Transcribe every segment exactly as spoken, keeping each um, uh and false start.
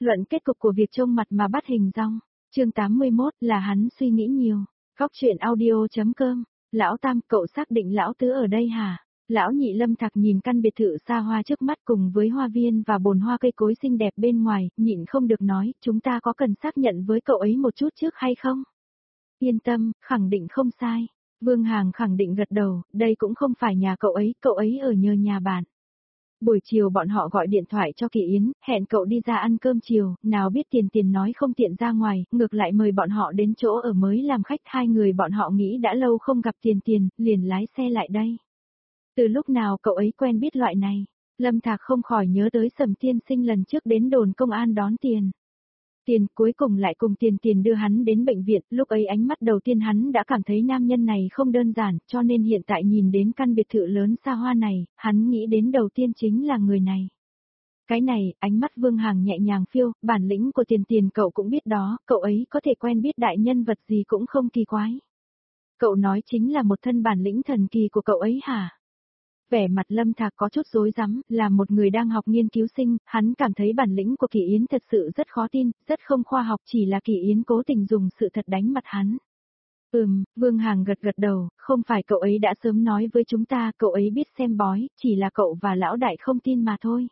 Luận kết cục của việc trông mặt mà bắt hình dong. Chương tám mươi mốt là hắn suy nghĩ nhiều. Góc truyện audio.com. Lão Tam, cậu xác định lão tứ ở đây hả? Lão Nhị Lâm Thạc nhìn căn biệt thự xa hoa trước mắt cùng với hoa viên và bồn hoa cây cối xinh đẹp bên ngoài, nhịn không được nói, chúng ta có cần xác nhận với cậu ấy một chút trước hay không? Yên tâm, khẳng định không sai. Vương Hàng khẳng định gật đầu, đây cũng không phải nhà cậu ấy, cậu ấy ở nhờ nhà bạn. Buổi chiều bọn họ gọi điện thoại cho Kỳ Yến, hẹn cậu đi ra ăn cơm chiều, nào biết Tiền Tiền nói không tiện ra ngoài, ngược lại mời bọn họ đến chỗ ở mới làm khách. Hai người bọn họ nghĩ đã lâu không gặp Tiền Tiền, liền lái xe lại đây. Từ lúc nào cậu ấy quen biết loại này? Lâm Thạc không khỏi nhớ tới Sầm Tiên Sinh lần trước đến đồn công an đón Tiền. Tiền cuối cùng lại cùng Tiền Tiền đưa hắn đến bệnh viện, lúc ấy ánh mắt đầu tiên hắn đã cảm thấy nam nhân này không đơn giản, cho nên hiện tại nhìn đến căn biệt thự lớn xa hoa này, hắn nghĩ đến đầu tiên chính là người này. Cái này, ánh mắt Vương Hàng nhẹ nhàng phiêu, bản lĩnh của Tiền Tiền cậu cũng biết đó, cậu ấy có thể quen biết đại nhân vật gì cũng không kỳ quái. Cậu nói chính là một thân bản lĩnh thần kỳ của cậu ấy hả? Vẻ mặt Lâm Thạc có chút rối rắm, là một người đang học nghiên cứu sinh, hắn cảm thấy bản lĩnh của Kỳ Yến thật sự rất khó tin, rất không khoa học, chỉ là Kỳ Yến cố tình dùng sự thật đánh mặt hắn. Ừm, Vương Hàng gật gật đầu, không phải cậu ấy đã sớm nói với chúng ta, cậu ấy biết xem bói, chỉ là cậu và lão đại không tin mà thôi.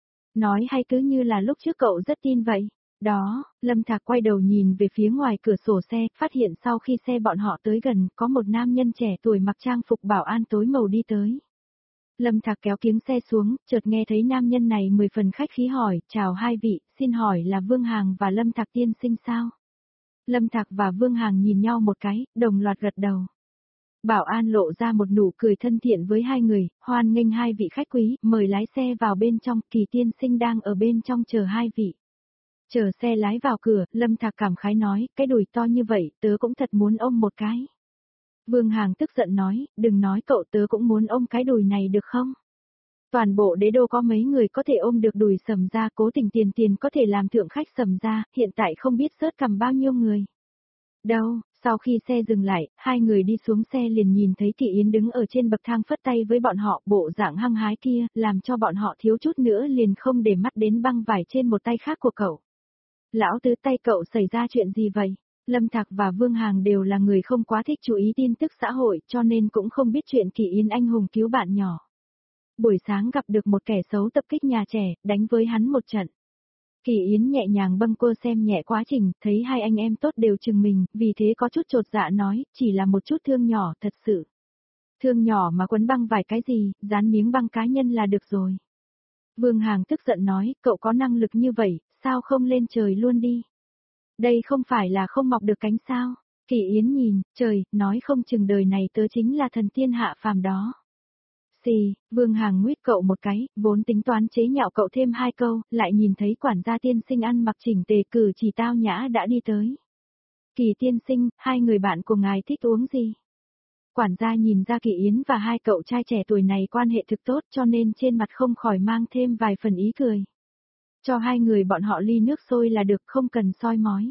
Nói hay cứ như là lúc trước cậu rất tin vậy. Đó, Lâm Thạc quay đầu nhìn về phía ngoài cửa sổ xe, phát hiện sau khi xe bọn họ tới gần, có một nam nhân trẻ tuổi mặc trang phục bảo an tối màu đi tới. Lâm Thạc kéo kiếng xe xuống, chợt nghe thấy nam nhân này mười phần khách khí hỏi, chào hai vị, xin hỏi là Vương Hàng và Lâm Thạc tiên sinh sao? Lâm Thạc và Vương Hàng nhìn nhau một cái, đồng loạt gật đầu. Bảo an lộ ra một nụ cười thân thiện với hai người, hoan nghênh hai vị khách quý, mời lái xe vào bên trong, Kỳ tiên sinh đang ở bên trong chờ hai vị. Chờ xe lái vào cửa, Lâm Thạc cảm khái nói, cái đùi to như vậy, tớ cũng thật muốn ôm một cái. Vương Hàng tức giận nói, đừng nói cậu, tớ cũng muốn ôm cái đùi này được không? Toàn bộ đế đô có mấy người có thể ôm được đùi Sầm gia, cố tình Tiền Tiền có thể làm thượng khách Sầm gia, hiện tại không biết sớt cầm bao nhiêu người. Đâu, sau khi xe dừng lại, hai người đi xuống xe liền nhìn thấy Kỳ Yến đứng ở trên bậc thang phất tay với bọn họ, bộ dạng hăng hái kia, làm cho bọn họ thiếu chút nữa liền không để mắt đến băng vải trên một tay khác của cậu. Lão tứ, tay cậu xảy ra chuyện gì vậy? Lâm Thạc và Vương Hàng đều là người không quá thích chú ý tin tức xã hội, cho nên cũng không biết chuyện Kỳ Yến anh hùng cứu bạn nhỏ. Buổi sáng gặp được một kẻ xấu tập kích nhà trẻ, đánh với hắn một trận. Kỳ Yến nhẹ nhàng bâng quơ xem nhẹ quá trình, thấy hai anh em tốt đều chừng mình, vì thế có chút chột dạ nói, chỉ là một chút thương nhỏ, thật sự. Thương nhỏ mà quấn băng vài cái gì, dán miếng băng cá nhân là được rồi. Vương Hàng tức giận nói, cậu có năng lực như vậy, sao không lên trời luôn đi? Đây không phải là không mọc được cánh sao? Kỳ Yến nhìn, trời, nói không chừng đời này tớ chính là thần tiên hạ phàm đó. Xì, Vương Hàng nguyết cậu một cái, vốn tính toán chế nhạo cậu thêm hai câu, lại nhìn thấy quản gia tiên sinh ăn mặc chỉnh tề cử chỉ tao nhã đã đi tới. Kỳ tiên sinh, hai người bạn của ngài thích uống gì? Quản gia nhìn ra Kỳ Yến và hai cậu trai trẻ tuổi này quan hệ thực tốt cho nên trên mặt không khỏi mang thêm vài phần ý cười. Cho hai người bọn họ ly nước sôi là được, không cần soi mói.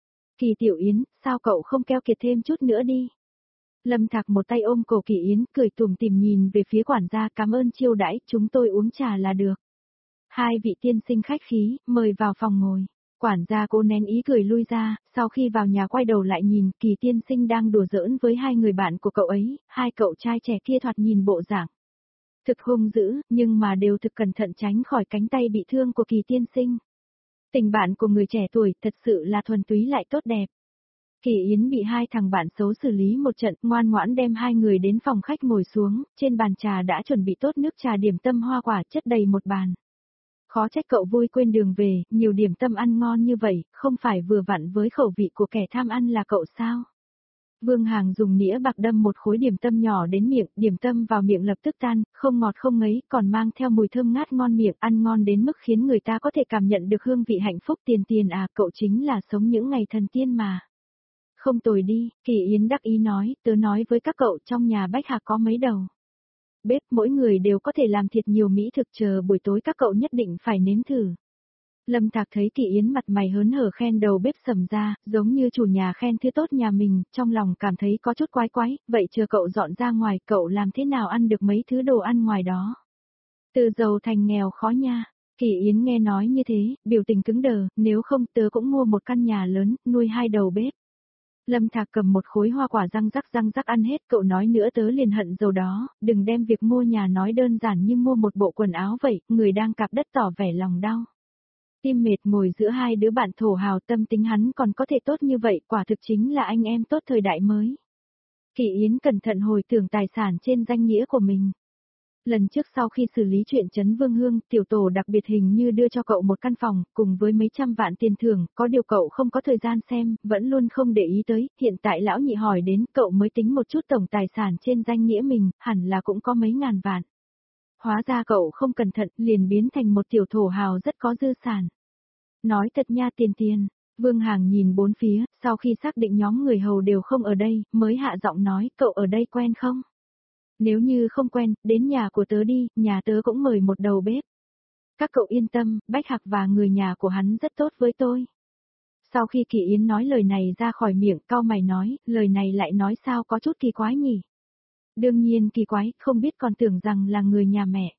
Kỳ Tiểu Yến, sao cậu không keo kiệt thêm chút nữa đi? Lâm Thạc một tay ôm cổ Kỳ Yến, cười tủm tỉm nhìn về phía quản gia, cảm ơn chiêu đãi, chúng tôi uống trà là được. Hai vị tiên sinh khách khí, mời vào phòng ngồi. Quản gia cố nén ý cười lui ra, sau khi vào nhà quay đầu lại nhìn, Kỳ tiên sinh đang đùa giỡn với hai người bạn của cậu ấy, hai cậu trai trẻ kia thoạt nhìn bộ dạng thực hung dữ, nhưng mà đều thực cẩn thận tránh khỏi cánh tay bị thương của Kỳ tiên sinh. Tình bạn của người trẻ tuổi thật sự là thuần túy lại tốt đẹp. Kỳ Yến bị hai thằng bạn xấu xử lý một trận, ngoan ngoãn đem hai người đến phòng khách ngồi xuống, trên bàn trà đã chuẩn bị tốt nước trà điểm tâm hoa quả chất đầy một bàn. Khó trách cậu vui quên đường về, nhiều điểm tâm ăn ngon như vậy, không phải vừa vặn với khẩu vị của kẻ tham ăn là cậu sao? Vương Hàng dùng nĩa bạc đâm một khối điểm tâm nhỏ đến miệng, điểm tâm vào miệng lập tức tan, không ngọt không ngấy, còn mang theo mùi thơm ngát ngon miệng, ăn ngon đến mức khiến người ta có thể cảm nhận được hương vị hạnh phúc. Tiền Tiền à, cậu chính là sống những ngày thần tiên mà. Không tồi đi, Kỳ Yến đắc ý nói, tớ nói với các cậu trong nhà Bách Hạc có mấy đầu bếp, mỗi người đều có thể làm thiệt nhiều mỹ thực, chờ buổi tối các cậu nhất định phải nếm thử. Lâm Thạc thấy Kỳ Yến mặt mày hớn hở khen đầu bếp Sầm gia, giống như chủ nhà khen thứ tốt nhà mình, trong lòng cảm thấy có chút quái quái, vậy chờ cậu dọn ra ngoài, cậu làm thế nào ăn được mấy thứ đồ ăn ngoài đó? Từ giàu thành nghèo khó nha. Kỳ Yến nghe nói như thế, biểu tình cứng đờ, nếu không tớ cũng mua một căn nhà lớn, nuôi hai đầu bếp. Lâm Thạc cầm một khối hoa quả răng rắc răng rắc ăn hết, cậu nói nữa tớ liền hận dầu đó, đừng đem việc mua nhà nói đơn giản như mua một bộ quần áo vậy, người đang cạp đất tỏ vẻ lòng đau. Tim mệt ngồi giữa hai đứa bạn thổ hào, tâm tính hắn còn có thể tốt như vậy, quả thực chính là anh em tốt thời đại mới. Kỳ Yến cẩn thận hồi tưởng tài sản trên danh nghĩa của mình. Lần trước sau khi xử lý chuyện Trấn Vương Hương, tiểu tổ đặc biệt hình như đưa cho cậu một căn phòng, cùng với mấy trăm vạn tiền thưởng, có điều cậu không có thời gian xem, vẫn luôn không để ý tới, hiện tại lão nhị hỏi đến, cậu mới tính một chút tổng tài sản trên danh nghĩa mình, hẳn là cũng có mấy ngàn vạn. Hóa ra cậu không cẩn thận, liền biến thành một tiểu thổ hào rất có dư sản. Nói thật nha Tiền Tiền, Vương Hàng nhìn bốn phía, sau khi xác định nhóm người hầu đều không ở đây, mới hạ giọng nói, cậu ở đây quen không? Nếu như không quen, đến nhà của tớ đi, nhà tớ cũng mời một đầu bếp. Các cậu yên tâm, Bách Hạc và người nhà của hắn rất tốt với tôi. Sau khi Kỳ Yến nói lời này ra khỏi miệng, cau mày nói, lời này lại nói sao có chút kỳ quái nhỉ? Đương nhiên kỳ quái, không biết còn tưởng rằng là người nhà mẹ.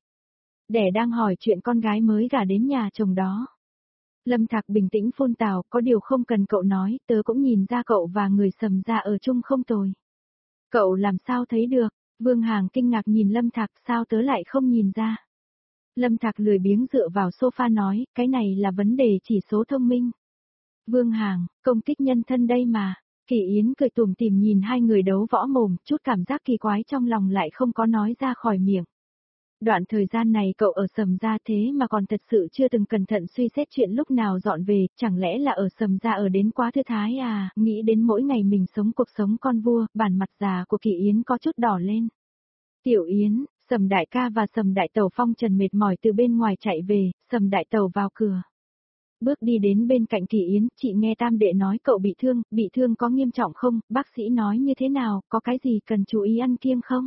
Đẻ đang hỏi chuyện con gái mới gả đến nhà chồng đó. Lâm Thạc bình tĩnh phun tào, có điều không cần cậu nói, tớ cũng nhìn ra cậu và người Sầm gia ở chung không tồi. Cậu làm sao thấy được? Vương Hàng kinh ngạc nhìn Lâm Thạc, sao tớ lại không nhìn ra? Lâm Thạc lười biếng dựa vào sofa nói, cái này là vấn đề chỉ số thông minh. Vương Hàng, công kích nhân thân đây mà. Kỳ Yến cười tủm tỉm nhìn hai người đấu võ mồm, chút cảm giác kỳ quái trong lòng lại không có nói ra khỏi miệng. Đoạn thời gian này cậu ở Sầm gia thế mà còn thật sự chưa từng cẩn thận suy xét chuyện lúc nào dọn về, chẳng lẽ là ở Sầm gia ở đến quá thư thái à, nghĩ đến mỗi ngày mình sống cuộc sống con vua, bản mặt già của Kỳ Yến có chút đỏ lên. Tiểu Yến, Sầm đại ca và Sầm đại tẩu phong trần mệt mỏi từ bên ngoài chạy về, Sầm đại tẩu vào cửa. Bước đi đến bên cạnh Kỳ Yến, chị nghe tam đệ nói cậu bị thương, bị thương có nghiêm trọng không, bác sĩ nói như thế nào, có cái gì cần chú ý ăn kiêng không?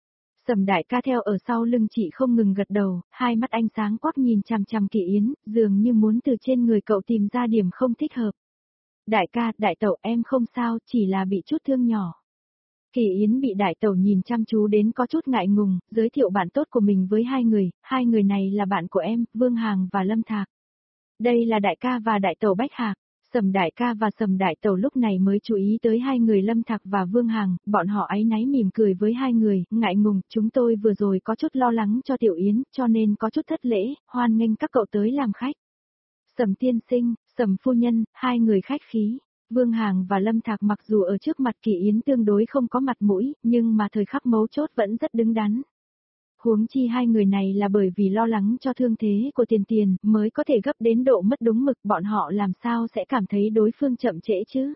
Sầm đại ca theo ở sau lưng chị không ngừng gật đầu, hai mắt anh sáng quắc nhìn chằm chằm Kỳ Yến, dường như muốn từ trên người cậu tìm ra điểm không thích hợp. Đại ca, đại tẩu em không sao, chỉ là bị chút thương nhỏ. Kỳ Yến bị đại tẩu nhìn chăm chú đến có chút ngại ngùng, giới thiệu bạn tốt của mình với hai người, hai người này là bạn của em, Vương Hàng và Lâm Thạc. Đây là đại ca và đại tẩu Bách Hạc. Sầm đại ca và Sầm đại tẩu lúc này mới chú ý tới hai người Lâm Thạc và Vương Hàng, bọn họ áy náy mỉm cười với hai người, ngại ngùng, chúng tôi vừa rồi có chút lo lắng cho Tiểu Yến, cho nên có chút thất lễ, hoan nghênh các cậu tới làm khách. Sầm tiên sinh, Sầm phu nhân, hai người khách khí. Vương Hàng và Lâm Thạc mặc dù ở trước mặt Kỳ Yến tương đối không có mặt mũi, nhưng mà thời khắc mấu chốt vẫn rất đứng đắn. Huống chi hai người này là bởi vì lo lắng cho thương thế của Tiền Tiền mới có thể gấp đến độ mất đúng mực, bọn họ làm sao sẽ cảm thấy đối phương chậm trễ chứ.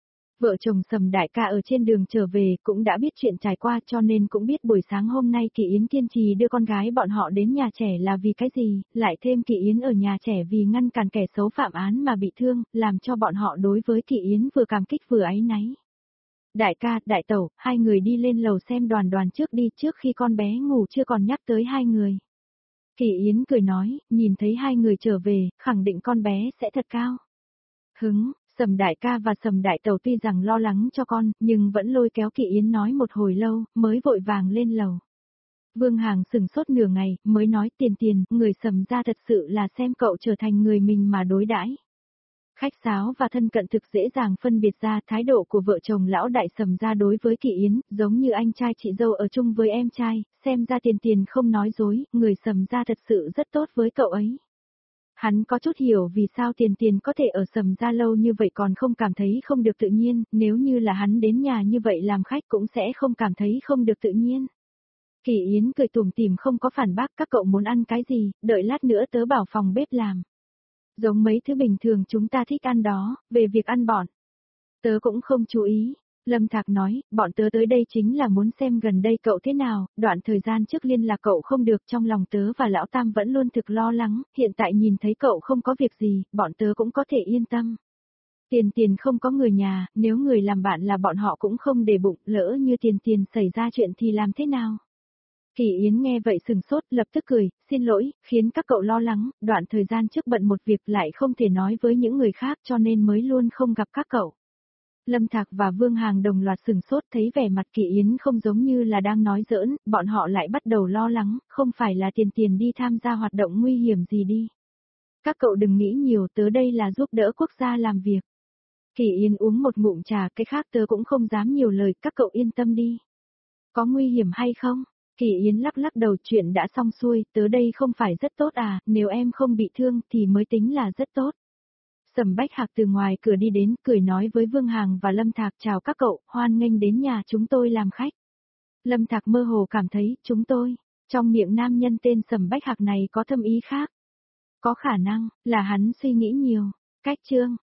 Vợ chồng Sầm đại ca ở trên đường trở về cũng đã biết chuyện trải qua cho nên cũng biết buổi sáng hôm nay Kỳ Yến kiên trì đưa con gái bọn họ đến nhà trẻ là vì cái gì, lại thêm Kỳ Yến ở nhà trẻ vì ngăn cản kẻ xấu phạm án mà bị thương, làm cho bọn họ đối với Kỳ Yến vừa cảm kích vừa áy náy. Đại ca, đại tẩu, hai người đi lên lầu xem Đoàn Đoàn trước đi, trước khi con bé ngủ chưa còn nhắc tới hai người. Kỳ Yến cười nói, nhìn thấy hai người trở về, khẳng định con bé sẽ thật cao hứng. Sầm đại ca và Sầm đại tẩu tuy rằng lo lắng cho con, nhưng vẫn lôi kéo Kỳ Yến nói một hồi lâu, mới vội vàng lên lầu. Vương Hàng sừng sốt nửa ngày, mới nói Tiền Tiền, người Sầm gia thật sự là xem cậu trở thành người mình mà đối đãi. Khách sáo và thân cận thực dễ dàng phân biệt ra thái độ của vợ chồng lão đại Sầm gia đối với Kỳ Yến, giống như anh trai chị dâu ở chung với em trai, xem ra Tiền Tiền không nói dối, người Sầm gia thật sự rất tốt với cậu ấy. Hắn có chút hiểu vì sao Tiền Tiền có thể ở Sầm gia lâu như vậy còn không cảm thấy không được tự nhiên, nếu như là hắn đến nhà như vậy làm khách cũng sẽ không cảm thấy không được tự nhiên. Kỳ Yến cười tủm tỉm không có phản bác, các cậu muốn ăn cái gì, đợi lát nữa tớ bảo phòng bếp làm. Giống mấy thứ bình thường chúng ta thích ăn đó, về việc ăn bọn tớ cũng không chú ý. Lâm Thạc nói, bọn tớ tới đây chính là muốn xem gần đây cậu thế nào, đoạn thời gian trước liên lạc cậu không được, trong lòng tớ và lão Tam vẫn luôn thực lo lắng, hiện tại nhìn thấy cậu không có việc gì, bọn tớ cũng có thể yên tâm. Tiền Tiền không có người nhà, nếu người làm bạn là bọn họ cũng không để bụng, lỡ như Tiền Tiền xảy ra chuyện thì làm thế nào? Kỳ Yến nghe vậy sừng sốt, lập tức cười, xin lỗi, khiến các cậu lo lắng, đoạn thời gian trước bận một việc lại không thể nói với những người khác cho nên mới luôn không gặp các cậu. Lâm Thạc và Vương Hàng đồng loạt sừng sốt, thấy vẻ mặt Kỳ Yến không giống như là đang nói giỡn, bọn họ lại bắt đầu lo lắng, không phải là Tiền Tiền đi tham gia hoạt động nguy hiểm gì đi. Các cậu đừng nghĩ nhiều, tớ đây là giúp đỡ quốc gia làm việc. Kỳ Yên uống một ngụm trà, cái khác tớ cũng không dám nhiều lời, các cậu yên tâm đi. Có nguy hiểm hay không? Kỳ Yến lắc lắc đầu, chuyện đã xong xuôi, tớ đây không phải rất tốt à, nếu em không bị thương thì mới tính là rất tốt. Sầm Bách Hạc từ ngoài cửa đi đến, cười nói với Vương Hàng và Lâm Thạc, chào các cậu, hoan nghênh đến nhà chúng tôi làm khách. Lâm Thạc mơ hồ cảm thấy, chúng tôi, trong miệng nam nhân tên Sầm Bách Hạc này có thâm ý khác. Có khả năng, là hắn suy nghĩ nhiều. Cách chương